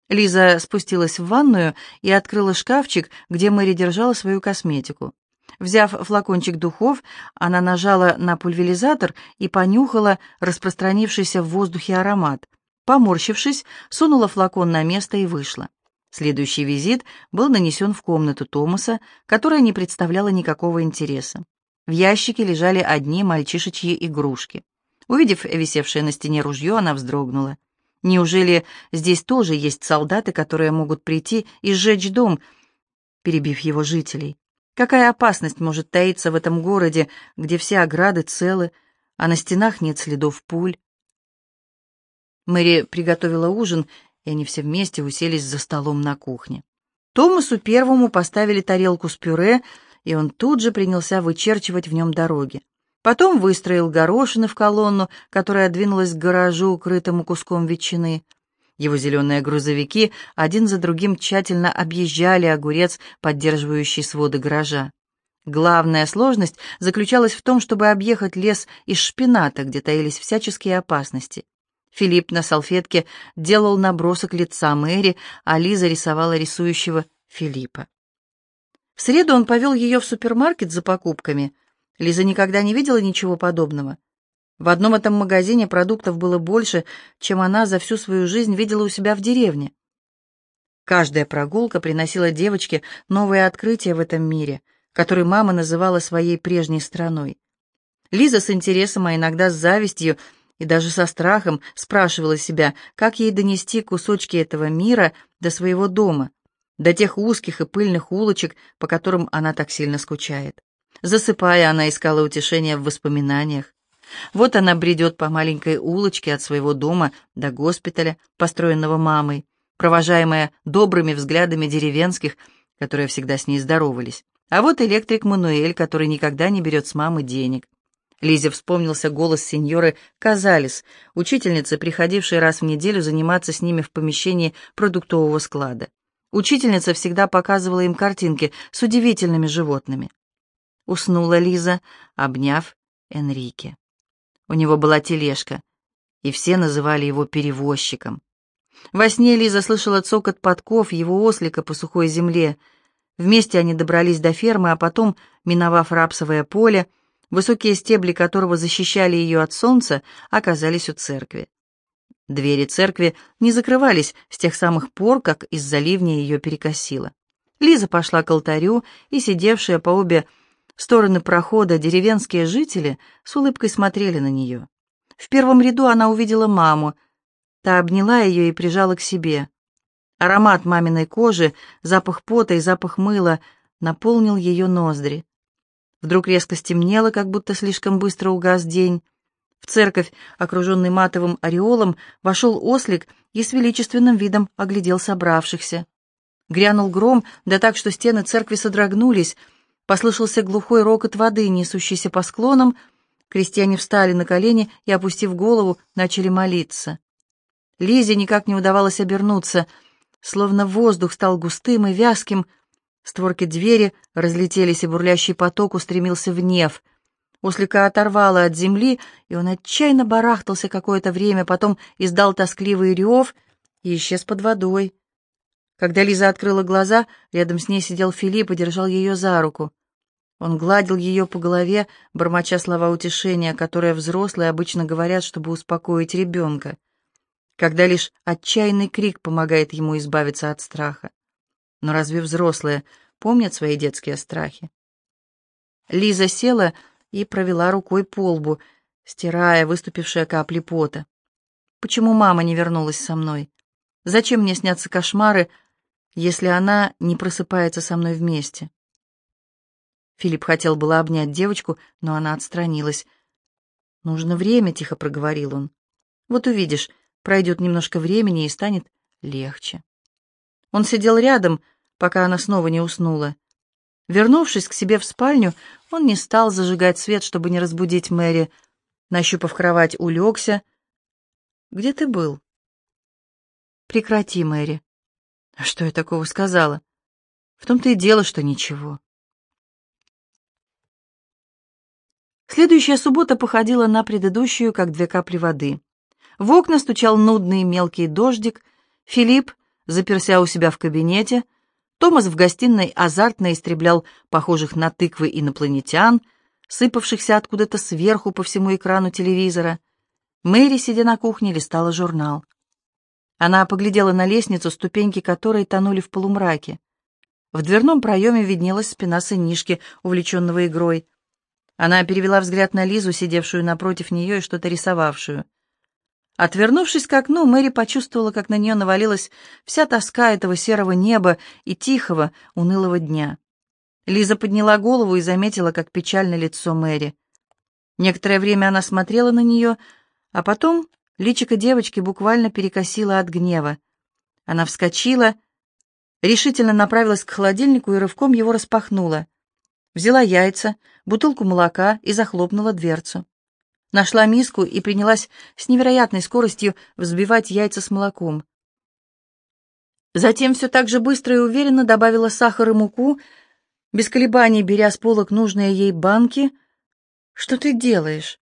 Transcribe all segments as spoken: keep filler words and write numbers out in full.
Лиза спустилась в ванную и открыла шкафчик, где Мэри держала свою косметику. Взяв флакончик духов, она нажала на пульверизатор и понюхала распространившийся в воздухе аромат. Поморщившись, сунула флакон на место и вышла. Следующий визит был нанесен в комнату Томаса, которая не представляла никакого интереса. В ящике лежали одни мальчишечьи игрушки. Увидев висевшее на стене ружье, она вздрогнула. Неужели здесь тоже есть солдаты, которые могут прийти и сжечь дом, перебив его жителей? Какая опасность может таиться в этом городе, где все ограды целы, а на стенах нет следов пуль? Мэри приготовила ужин, и они все вместе уселись за столом на кухне. Томасу первому поставили тарелку с пюре, и он тут же принялся вычерчивать в нем дороги. Потом выстроил горошины в колонну, которая двинулась к гаражу, укрытому куском ветчины. Его зеленые грузовики один за другим тщательно объезжали огурец, поддерживающий своды гаража. Главная сложность заключалась в том, чтобы объехать лес из шпината, где таились всяческие опасности. Филипп на салфетке делал набросок лица Мэри, а Лиза рисовала рисующего Филиппа. В среду он повел ее в супермаркет за покупками. Лиза никогда не видела ничего подобного. В одном этом магазине продуктов было больше, чем она за всю свою жизнь видела у себя в деревне. Каждая прогулка приносила девочке новые открытия в этом мире, который мама называла своей прежней страной. Лиза с интересом, а иногда с завистью и даже со страхом спрашивала себя, как ей донести кусочки этого мира до своего дома, до тех узких и пыльных улочек, по которым она так сильно скучает. Засыпая, она искала утешения в воспоминаниях. Вот она бредет по маленькой улочке от своего дома до госпиталя, построенного мамой, провожаемая добрыми взглядами деревенских, которые всегда с ней здоровались. А вот электрик Мануэль, который никогда не берет с мамы денег. Лизе вспомнился голос сеньоры Казалес, учительницы, приходившей раз в неделю заниматься с ними в помещении продуктового склада. Учительница всегда показывала им картинки с удивительными животными. Уснула Лиза, обняв Энрике. У него была тележка, и все называли его перевозчиком. Во сне Лиза слышала цокот подков его ослика по сухой земле. Вместе они добрались до фермы, а потом, миновав рапсовое поле, высокие стебли которого защищали ее от солнца, оказались у церкви. Двери церкви не закрывались с тех самых пор, как из-за ливня ее перекосило. Лиза пошла к алтарю, и сидевшие по обе стороны прохода деревенские жители с улыбкой смотрели на нее. В первом ряду она увидела маму. Та обняла ее и прижала к себе. Аромат маминой кожи, запах пота и запах мыла наполнил ее ноздри. Вдруг резко стемнело, как будто слишком быстро угас день. В церковь, окруженный матовым ореолом, вошел ослик и с величественным видом оглядел собравшихся. Грянул гром, да так, что стены церкви содрогнулись. Послышался глухой рокот воды, несущийся по склонам. Крестьяне встали на колени и, опустив голову, начали молиться. Лизе никак не удавалось обернуться, словно воздух стал густым и вязким. Створки двери разлетелись, и бурлящий поток устремился в неф. Ослика оторвало от земли, и он отчаянно барахтался какое-то время, потом издал тоскливый рев и исчез под водой. Когда Лиза открыла глаза, рядом с ней сидел Филипп и держал ее за руку. Он гладил ее по голове, бормоча слова утешения, которые взрослые обычно говорят, чтобы успокоить ребенка, когда лишь отчаянный крик помогает ему избавиться от страха. Но разве взрослые помнят свои детские страхи? Лиза села и провела рукой по лбу, стирая выступившие капли пота. Почему мама не вернулась со мной? Зачем мне снятся кошмары, если она не просыпается со мной вместе? Филипп хотел было обнять девочку, но она отстранилась. «Нужно время», — тихо проговорил он. «Вот увидишь, пройдет немножко времени и станет легче». Он сидел рядом, пока она снова не уснула. Вернувшись к себе в спальню, он не стал зажигать свет, чтобы не разбудить Мэри. Нащупав кровать, улегся. «Где ты был?» «Прекрати, Мэри». «А что я такого сказала?» «В том-то и дело, что ничего». Следующая суббота походила на предыдущую, как две капли воды. В окна стучал нудный мелкий дождик. Филипп заперся у себя в кабинете, Томас в гостиной азартно истреблял похожих на тыквы инопланетян, сыпавшихся откуда-то сверху по всему экрану телевизора. Мэри, сидя на кухне, листала журнал. Она поглядела на лестницу, ступеньки которой тонули в полумраке. В дверном проеме виднелась спина сынишки, увлеченного игрой. Она перевела взгляд на Лизу, сидевшую напротив нее и что-то рисовавшую. Отвернувшись к окну, Мэри почувствовала, как на нее навалилась вся тоска этого серого неба и тихого, унылого дня. Лиза подняла голову и заметила, как печально лицо Мэри. Некоторое время она смотрела на нее, а потом личико девочки буквально перекосило от гнева. Она вскочила, решительно направилась к холодильнику и рывком его распахнула. Взяла яйца, бутылку молока и захлопнула дверцу. Нашла миску и принялась с невероятной скоростью взбивать яйца с молоком. Затем все так же быстро и уверенно добавила сахар и муку, без колебаний беря с полок нужные ей банки. «Что ты делаешь?»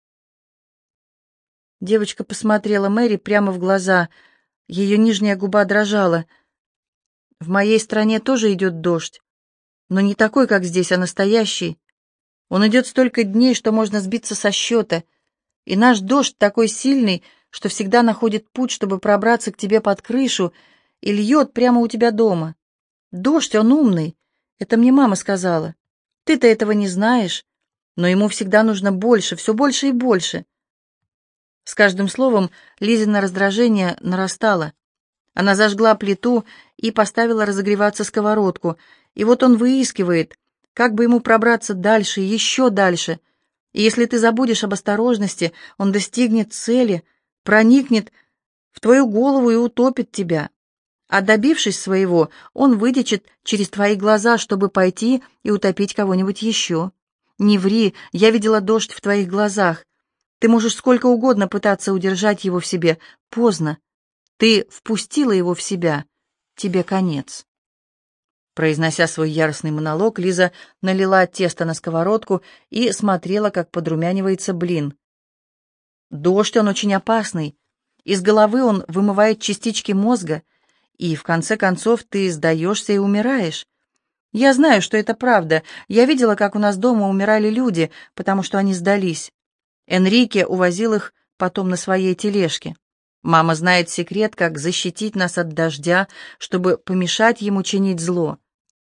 Девочка посмотрела Мэри прямо в глаза. Ее нижняя губа дрожала. «В моей стране тоже идет дождь, но не такой, как здесь, а настоящий. Он идет столько дней, что можно сбиться со счета. И наш дождь такой сильный, что всегда находит путь, чтобы пробраться к тебе под крышу, и льет прямо у тебя дома. Дождь, он умный. Это мне мама сказала. Ты-то этого не знаешь, но ему всегда нужно больше, все больше и больше». С каждым словом Лизина раздражение нарастало. Она зажгла плиту и поставила разогреваться сковородку, и вот он выискивает, как бы ему пробраться дальше, еще дальше. И если ты забудешь об осторожности, он достигнет цели, проникнет в твою голову и утопит тебя. А добившись своего, он вытечет через твои глаза, чтобы пойти и утопить кого-нибудь еще. Не ври, я видела дождь в твоих глазах. Ты можешь сколько угодно пытаться удержать его в себе. Поздно. Ты впустила его в себя. Тебе конец. Произнося свой яростный монолог, Лиза налила тесто на сковородку и смотрела, как подрумянивается блин. Дождь, он очень опасный. Из головы он вымывает частички мозга, и в конце концов ты сдаешься и умираешь. Я знаю, что это правда. Я видела, как у нас дома умирали люди, потому что они сдались. Энрике увозил их потом на своей тележке. Мама знает секрет, как защитить нас от дождя, чтобы помешать ему чинить зло.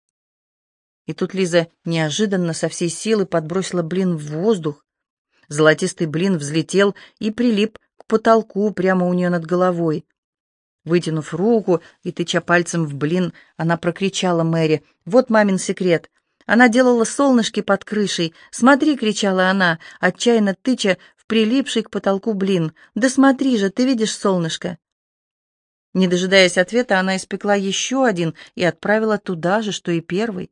И тут Лиза неожиданно со всей силы подбросила блин в воздух. Золотистый блин взлетел и прилип к потолку прямо у нее над головой. Вытянув руку и тыча пальцем в блин, она прокричала Мэри: «Вот мамин секрет!» Она делала солнышки под крышей. «Смотри!» — кричала она, отчаянно тыча в прилипший к потолку блин. «Да смотри же, ты видишь солнышко?» Не дожидаясь ответа, она испекла еще один и отправила туда же, что и первый.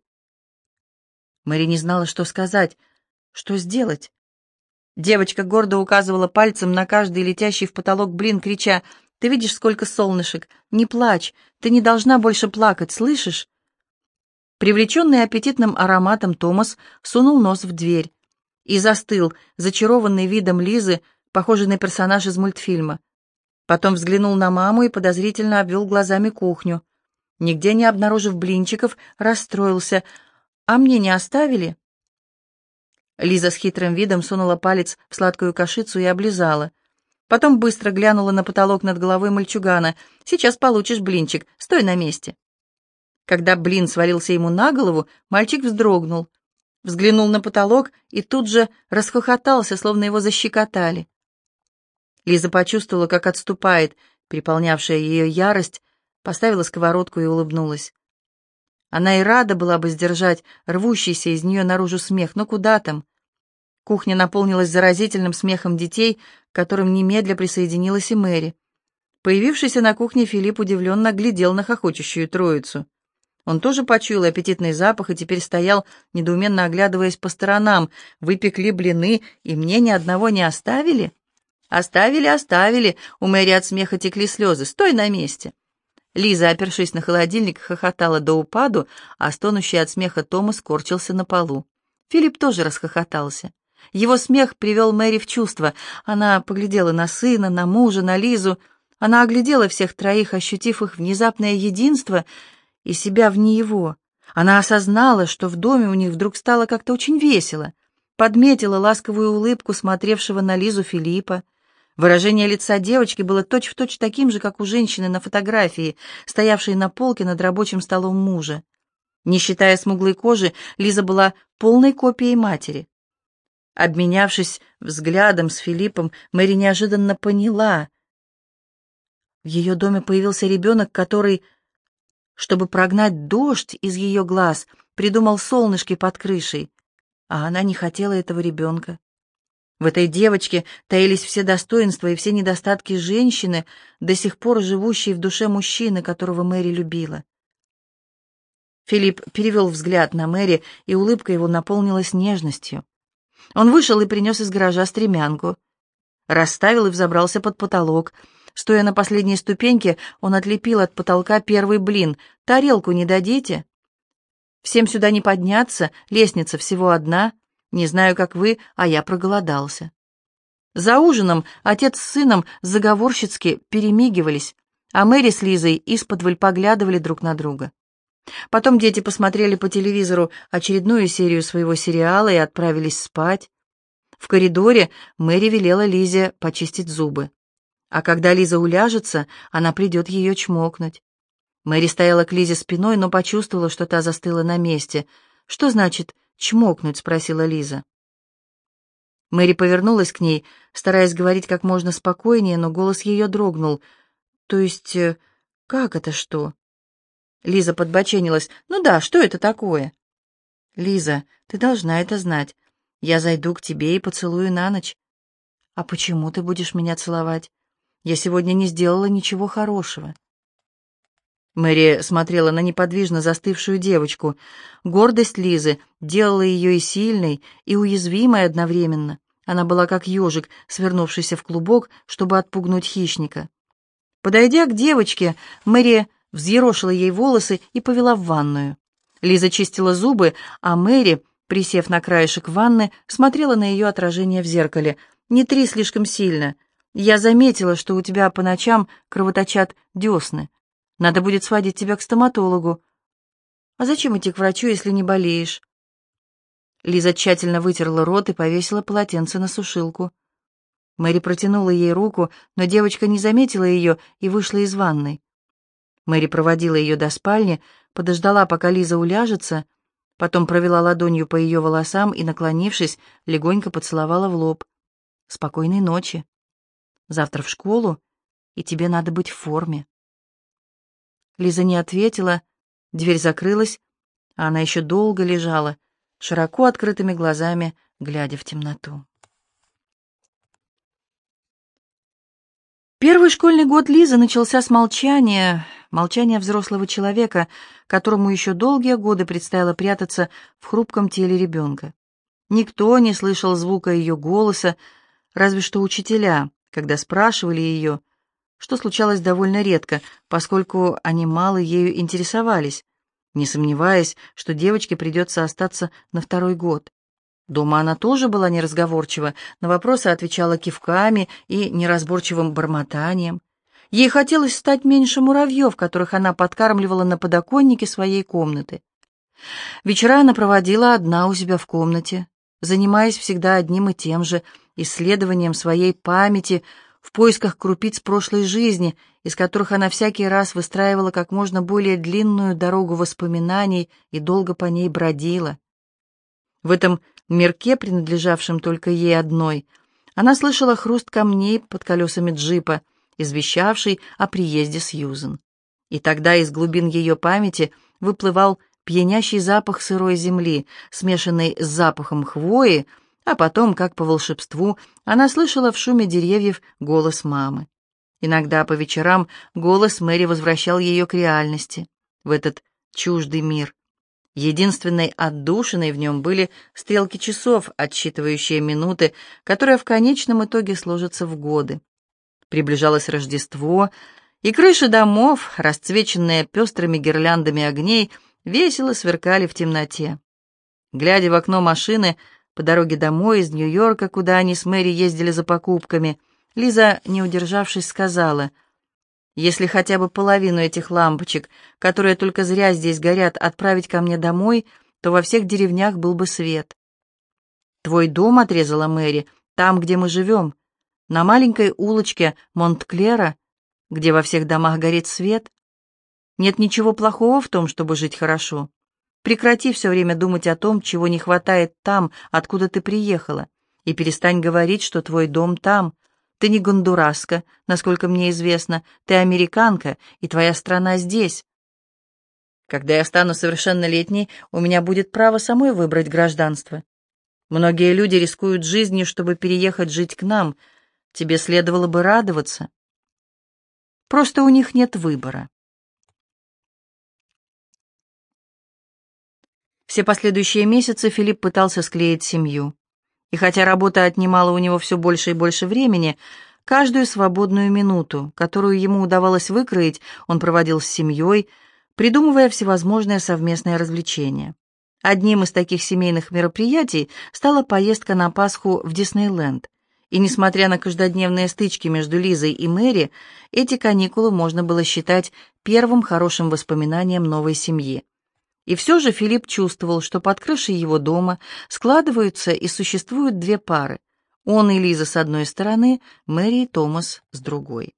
Мэри не знала, что сказать, что сделать. Девочка гордо указывала пальцем на каждый летящий в потолок блин, крича: «Ты видишь, сколько солнышек? Не плачь, ты не должна больше плакать, слышишь?» Привлеченный аппетитным ароматом, Томас сунул нос в дверь и застыл, зачарованный видом Лизы, похожей на персонаж из мультфильма. Потом взглянул на маму и подозрительно обвел глазами кухню. Нигде не обнаружив блинчиков, расстроился. «А мне не оставили?» Лиза с хитрым видом сунула палец в сладкую кашицу и облизала. Потом быстро глянула на потолок над головой мальчугана. «Сейчас получишь блинчик, стой на месте». Когда блин свалился ему на голову, мальчик вздрогнул, взглянул на потолок и тут же расхохотался, словно его защекотали. Лиза почувствовала, как отступает переполнявшая ее ярость, поставила сковородку и улыбнулась. Она и рада была бы сдержать рвущийся из нее наружу смех, но куда там? Кухня наполнилась заразительным смехом детей, к которым немедля присоединилась и Мэри. Появившийся на кухне Филипп удивленно глядел на хохочущую троицу. Он тоже почуял аппетитный запах и теперь стоял, недоуменно оглядываясь по сторонам. «Вы пекли блины, и мне ни одного не оставили?» «Оставили, оставили!» У Мэри от смеха текли слезы. «Стой на месте!» Лиза, опершись на холодильник, хохотала до упаду, а стонущий от смеха Томас скорчился на полу. Филипп тоже расхохотался. Его смех привел Мэри в чувство. Она поглядела на сына, на мужа, на Лизу. Она оглядела всех троих, ощутив их внезапное единство и себя вне его. Она осознала, что в доме у них вдруг стало как-то очень весело, подметила ласковую улыбку смотревшего на Лизу Филиппа. Выражение лица девочки было точь-в-точь таким же, как у женщины на фотографии, стоявшей на полке над рабочим столом мужа. Не считая смуглой кожи, Лиза была полной копией матери. Обменявшись взглядом с Филиппом, Мэри неожиданно поняла. В ее доме появился ребенок, который, чтобы прогнать дождь из ее глаз, придумал солнышки под крышей, а она не хотела этого ребенка. В этой девочке таились все достоинства и все недостатки женщины, до сих пор живущей в душе мужчины, которого Мэри любила. Филипп перевел взгляд на Мэри, и улыбка его наполнилась нежностью. Он вышел и принес из гаража стремянку. Расставил и взобрался под потолок. Стоя на последней ступеньке, он отлепил от потолка первый блин. «Тарелку не дадите?» «Всем сюда не подняться, лестница всего одна. Не знаю, как вы, а я проголодался». За ужином отец с сыном заговорщицки перемигивались, а Мэри с Лизой исподволь поглядывали друг на друга. Потом дети посмотрели по телевизору очередную серию своего сериала и отправились спать. В коридоре Мэри велела Лизе почистить зубы. А когда Лиза уляжется, она придет ее чмокнуть. Мэри стояла к Лизе спиной, но почувствовала, что та застыла на месте. «Что значит чмокнуть?» — спросила Лиза. Мэри повернулась к ней, стараясь говорить как можно спокойнее, но голос ее дрогнул. «То есть, как это что?» Лиза подбоченилась. «Ну да, что это такое?» «Лиза, ты должна это знать. Я зайду к тебе и поцелую на ночь». «А почему ты будешь меня целовать? Я сегодня не сделала ничего хорошего». Мэри смотрела на неподвижно застывшую девочку. Гордость Лизы делала ее и сильной, и уязвимой одновременно. Она была как ежик, свернувшийся в клубок, чтобы отпугнуть хищника. Подойдя к девочке, Мэри взъерошила ей волосы и повела в ванную. Лиза чистила зубы, а Мэри, присев на краешек ванны, смотрела на ее отражение в зеркале. «Не три слишком сильно. Я заметила, что у тебя по ночам кровоточат десны. Надо будет сводить тебя к стоматологу». «А зачем идти к врачу, если не болеешь?» Лиза тщательно вытерла рот и повесила полотенце на сушилку. Мэри протянула ей руку, но девочка не заметила ее и вышла из ванной. Мэри проводила ее до спальни, подождала, пока Лиза уляжется, потом провела ладонью по ее волосам и, наклонившись, легонько поцеловала в лоб. «Спокойной ночи. Завтра в школу, и тебе надо быть в форме». Лиза не ответила, дверь закрылась, а она еще долго лежала, широко открытыми глазами, глядя в темноту. Первый школьный год Лизы начался с молчания, молчания взрослого человека, которому еще долгие годы предстояло прятаться в хрупком теле ребенка. Никто не слышал звука ее голоса, разве что учителя, когда спрашивали ее, что случалось довольно редко, поскольку они мало ею интересовались, не сомневаясь, что девочке придется остаться на второй год. Дома она тоже была неразговорчива, на вопросы отвечала кивками и неразборчивым бормотанием. Ей хотелось стать меньше муравьев, которых она подкармливала на подоконнике своей комнаты. Вечера она проводила одна у себя в комнате, занимаясь всегда одним и тем же исследованием своей памяти в поисках крупиц прошлой жизни, из которых она всякий раз выстраивала как можно более длинную дорогу воспоминаний и долго по ней бродила. В этом мирке, принадлежавшем только ей одной, она слышала хруст камней под колесами джипа, извещавший о приезде Сьюзен. И тогда из глубин ее памяти выплывал пьянящий запах сырой земли, смешанный с запахом хвои, а потом, как по волшебству, она слышала в шуме деревьев голос мамы. Иногда по вечерам голос Мэри возвращал ее к реальности, в этот чуждый мир. Единственной отдушиной в нем были стрелки часов, отсчитывающие минуты, которые в конечном итоге сложатся в годы. Приближалось Рождество, и крыши домов, расцвеченные пестрыми гирляндами огней, весело сверкали в темноте. Глядя в окно машины по дороге домой из Нью-Йорка, куда они с Мэри ездили за покупками, Лиза, не удержавшись, сказала: Если хотя бы половину этих лампочек, которые только зря здесь горят, отправить ко мне домой, то во всех деревнях был бы свет. «Твой дом», — отрезала Мэри, — «там, где мы живем, на маленькой улочке Монтклера, где во всех домах горит свет. Нет ничего плохого в том, чтобы жить хорошо. Прекрати все время думать о том, чего не хватает там, откуда ты приехала, и перестань говорить, что твой дом там. Ты не гондураска, насколько мне известно, ты американка, и твоя страна здесь. Когда я стану совершеннолетней, у меня будет право самой выбрать гражданство. Многие люди рискуют жизнью, чтобы переехать жить к нам. Тебе следовало бы радоваться. Просто у них нет выбора». Все последующие месяцы Филипп пытался склеить семью. И хотя работа отнимала у него все больше и больше времени, каждую свободную минуту, которую ему удавалось выкроить, он проводил с семьей, придумывая всевозможные совместные развлечения. Одним из таких семейных мероприятий стала поездка на Пасху в Диснейленд. И несмотря на каждодневные стычки между Лизой и Мэри, эти каникулы можно было считать первым хорошим воспоминанием новой семьи. И все же Филипп чувствовал, что под крышей его дома складываются и существуют две пары. Он и Лиза с одной стороны, Мэри и Томас с другой.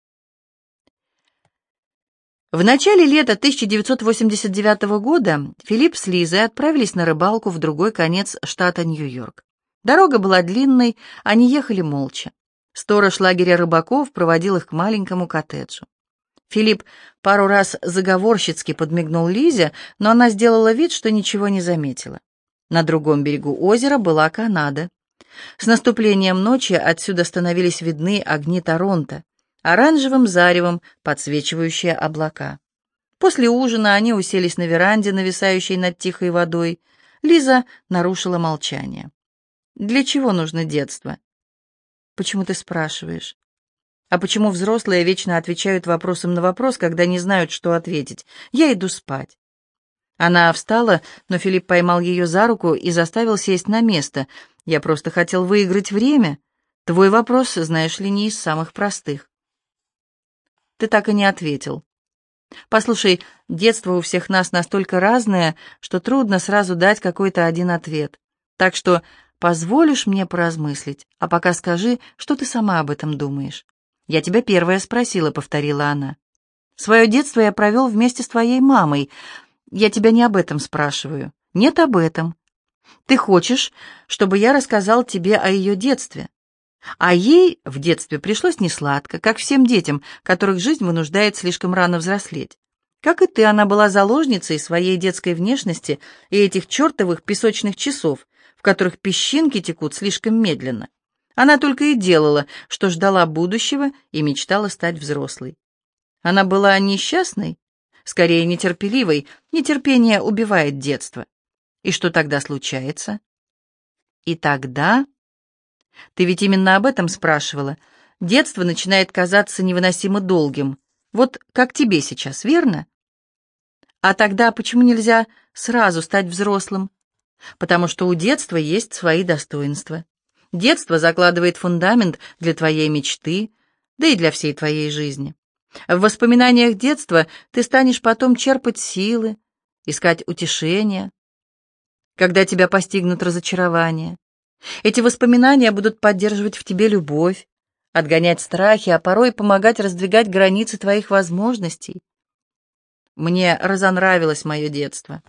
В начале лета тысяча девятьсот восемьдесят девятого года Филипп с Лизой отправились на рыбалку в другой конец штата Нью-Йорк. Дорога была длинной, они ехали молча. Сторож лагеря рыбаков проводил их к маленькому коттеджу. Филипп пару раз заговорщицки подмигнул Лизе, но она сделала вид, что ничего не заметила. На другом берегу озера была Канада. С наступлением ночи отсюда становились видны огни Торонто, оранжевым заревом подсвечивающие облака. После ужина они уселись на веранде, нависающей над тихой водой. Лиза нарушила молчание. «Для чего нужно детство?» «Почему ты спрашиваешь?» «А почему взрослые вечно отвечают вопросом на вопрос, когда не знают, что ответить? Я иду спать». Она встала, но Филипп поймал ее за руку и заставил сесть на место. «Я просто хотел выиграть время. Твой вопрос, знаешь ли, не из самых простых». «Ты так и не ответил». «Послушай, детство у всех нас настолько разное, что трудно сразу дать какой-то один ответ. Так что позволишь мне поразмыслить, а пока скажи, что ты сама об этом думаешь». «Я тебя первая спросила», — повторила она. «Свое детство я провел вместе с твоей мамой. Я тебя не об этом спрашиваю». «Нет, об этом. Ты хочешь, чтобы я рассказал тебе о ее детстве. А ей в детстве пришлось несладко, как всем детям, которых жизнь вынуждает слишком рано взрослеть. Как и ты, она была заложницей своей детской внешности и этих чертовых песочных часов, в которых песчинки текут слишком медленно. Она только и делала, что ждала будущего и мечтала стать взрослой. Она была несчастной, скорее нетерпеливой. Нетерпение убивает детство. И что тогда случается? И тогда... Ты ведь именно об этом спрашивала. Детство начинает казаться невыносимо долгим. Вот как тебе сейчас, верно? А тогда почему нельзя сразу стать взрослым? Потому что у детства есть свои достоинства. Детство закладывает фундамент для твоей мечты, да и для всей твоей жизни. В воспоминаниях детства ты станешь потом черпать силы, искать утешения, когда тебя постигнут разочарования. Эти воспоминания будут поддерживать в тебе любовь, отгонять страхи, а порой помогать раздвигать границы твоих возможностей. Мне разонравилось мое детство.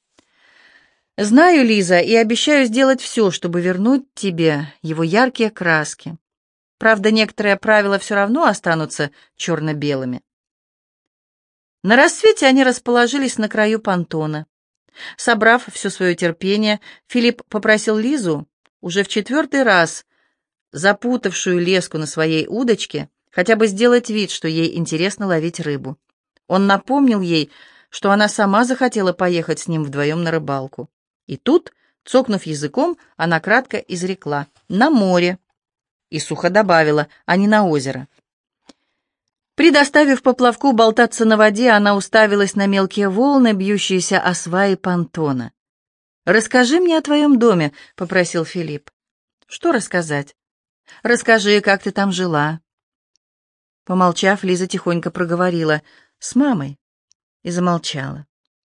Знаю, Лиза, и обещаю сделать все, чтобы вернуть тебе его яркие краски. Правда, некоторые правила все равно останутся черно-белыми. На рассвете они расположились на краю понтона. Собрав все свое терпение, Филипп попросил Лизу, уже в четвертый раз запутавшую леску на своей удочке, хотя бы сделать вид, что ей интересно ловить рыбу. Он напомнил ей, что она сама захотела поехать с ним вдвоем на рыбалку. И тут, цокнув языком, она кратко изрекла: «На море», и сухо добавила: «а не на озеро». Предоставив поплавку болтаться на воде, она уставилась на мелкие волны, бьющиеся о сваи понтона. «Расскажи мне о твоем доме», — попросил Филипп. «Что рассказать?» «Расскажи, как ты там жила». Помолчав, Лиза тихонько проговорила: «С мамой», и замолчала.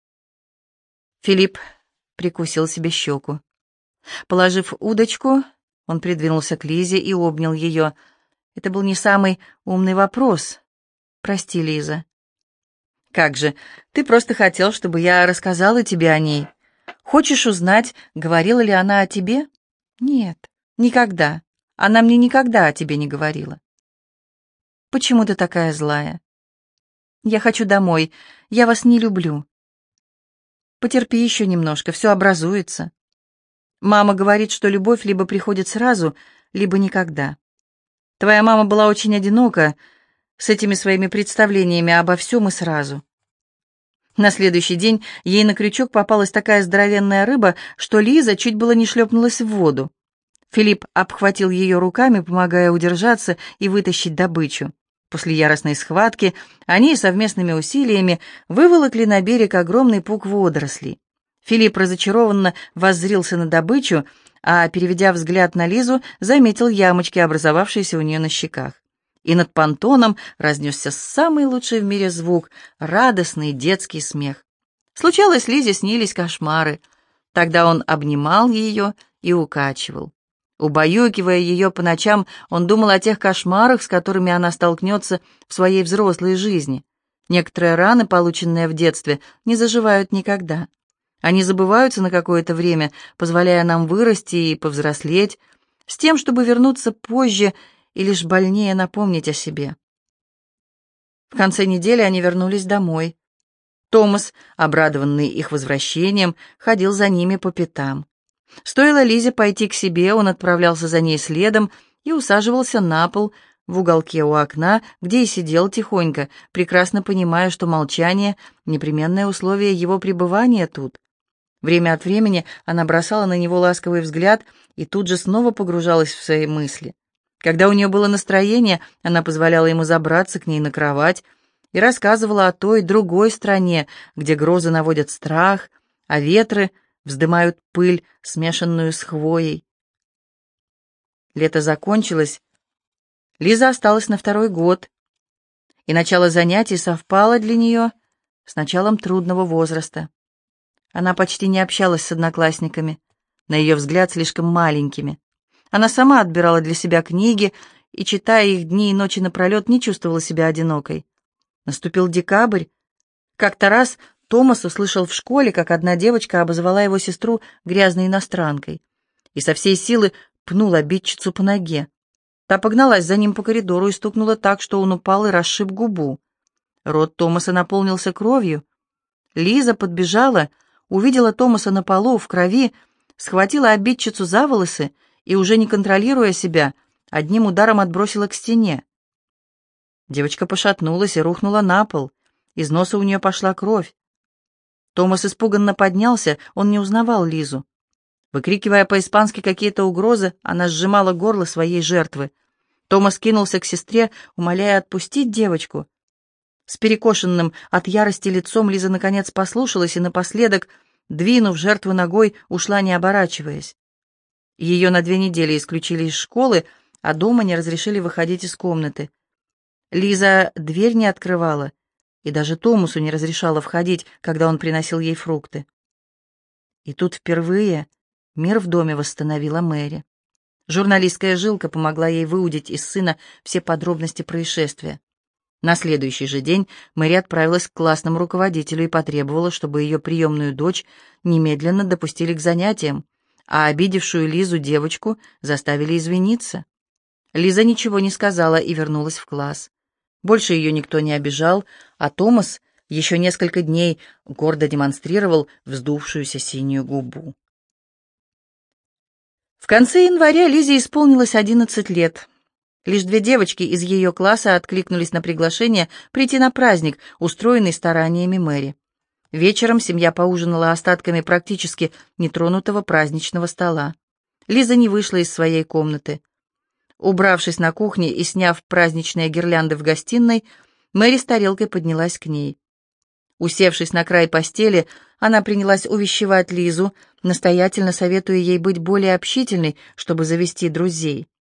Филипп прикусил себе щеку. Положив удочку, он придвинулся к Лизе и обнял ее. «Это был не самый умный вопрос. Прости, Лиза». «Как же, ты просто хотел, чтобы я рассказала тебе о ней. Хочешь узнать, говорила ли она о тебе?» «Нет, никогда. Она мне никогда о тебе не говорила». «Почему ты такая злая?» «Я хочу домой. Я вас не люблю». «Потерпи еще немножко, все образуется». «Мама говорит, что любовь либо приходит сразу, либо никогда. Твоя мама была очень одинока с этими своими представлениями обо всем и сразу». На следующий день ей на крючок попалась такая здоровенная рыба, что Лиза чуть было не шлепнулась в воду. Филипп обхватил ее руками, помогая удержаться и вытащить добычу. После яростной схватки они совместными усилиями выволокли на берег огромный пук водорослей. Филипп разочарованно воззрился на добычу, а, переведя взгляд на Лизу, заметил ямочки, образовавшиеся у нее на щеках. И над понтоном разнесся самый лучший в мире звук — радостный детский смех. Случалось, Лизе снились кошмары. Тогда он обнимал ее и укачивал. Убаюкивая ее по ночам, он думал о тех кошмарах, с которыми она столкнется в своей взрослой жизни. Некоторые раны, полученные в детстве, не заживают никогда. Они забываются на какое-то время, позволяя нам вырасти и повзрослеть, с тем, чтобы вернуться позже и лишь больнее напомнить о себе. В конце недели они вернулись домой. Томас, обрадованный их возвращением, ходил за ними по пятам. Стоило Лизе пойти к себе, он отправлялся за ней следом и усаживался на пол в уголке у окна, где и сидел тихонько, прекрасно понимая, что молчание — непременное условие его пребывания тут. Время от времени она бросала на него ласковый взгляд и тут же снова погружалась в свои мысли. Когда у нее было настроение, она позволяла ему забраться к ней на кровать и рассказывала о той другой стране, где грозы наводят страх, а ветры вздымают пыль, смешанную с хвоей. Лето закончилось. Лиза осталась на второй год, и начало занятий совпало для нее с началом трудного возраста. Она почти не общалась с одноклассниками, на ее взгляд, слишком маленькими. Она сама отбирала для себя книги и, читая их дни и ночи напролет, не чувствовала себя одинокой. Наступил декабрь. Как-то раз Томас услышал в школе, как одна девочка обозвала его сестру грязной иностранкой, и со всей силы пнул обидчицу по ноге. Та погналась за ним по коридору и стукнула так, что он упал и расшиб губу. Рот Томаса наполнился кровью. Лиза подбежала, увидела Томаса на полу в крови, схватила обидчицу за волосы и, уже не контролируя себя, одним ударом отбросила к стене. Девочка пошатнулась и рухнула на пол. Из носа у нее пошла кровь. Томас испуганно поднялся, он не узнавал Лизу. Выкрикивая по-испански какие-то угрозы, она сжимала горло своей жертвы. Томас кинулся к сестре, умоляя отпустить девочку. С перекошенным от ярости лицом Лиза наконец послушалась и напоследок, двинув жертву ногой, ушла, не оборачиваясь. Ее на две недели исключили из школы, а дома не разрешили выходить из комнаты. Лиза дверь не открывала, и даже Томасу не разрешала входить, когда он приносил ей фрукты. И тут впервые мир в доме восстановила Мэри. Журналистская жилка помогла ей выудить из сына все подробности происшествия. На следующий же день Мэри отправилась к классному руководителю и потребовала, чтобы ее приемную дочь немедленно допустили к занятиям, а обидевшую Лизу девочку заставили извиниться. Лиза ничего не сказала и вернулась в класс. Больше ее никто не обижал, а Томас еще несколько дней гордо демонстрировал вздувшуюся синюю губу. В конце января Лизе исполнилось одиннадцать лет. Лишь две девочки из ее класса откликнулись на приглашение прийти на праздник, устроенный стараниями Мэри. Вечером семья поужинала остатками практически нетронутого праздничного стола. Лиза не вышла из своей комнаты. Убравшись на кухне и сняв праздничные гирлянды в гостиной, Мэри с тарелкой поднялась к ней. Усевшись на край постели, она принялась увещевать Лизу, настоятельно советуя ей быть более общительной, чтобы завести друзей.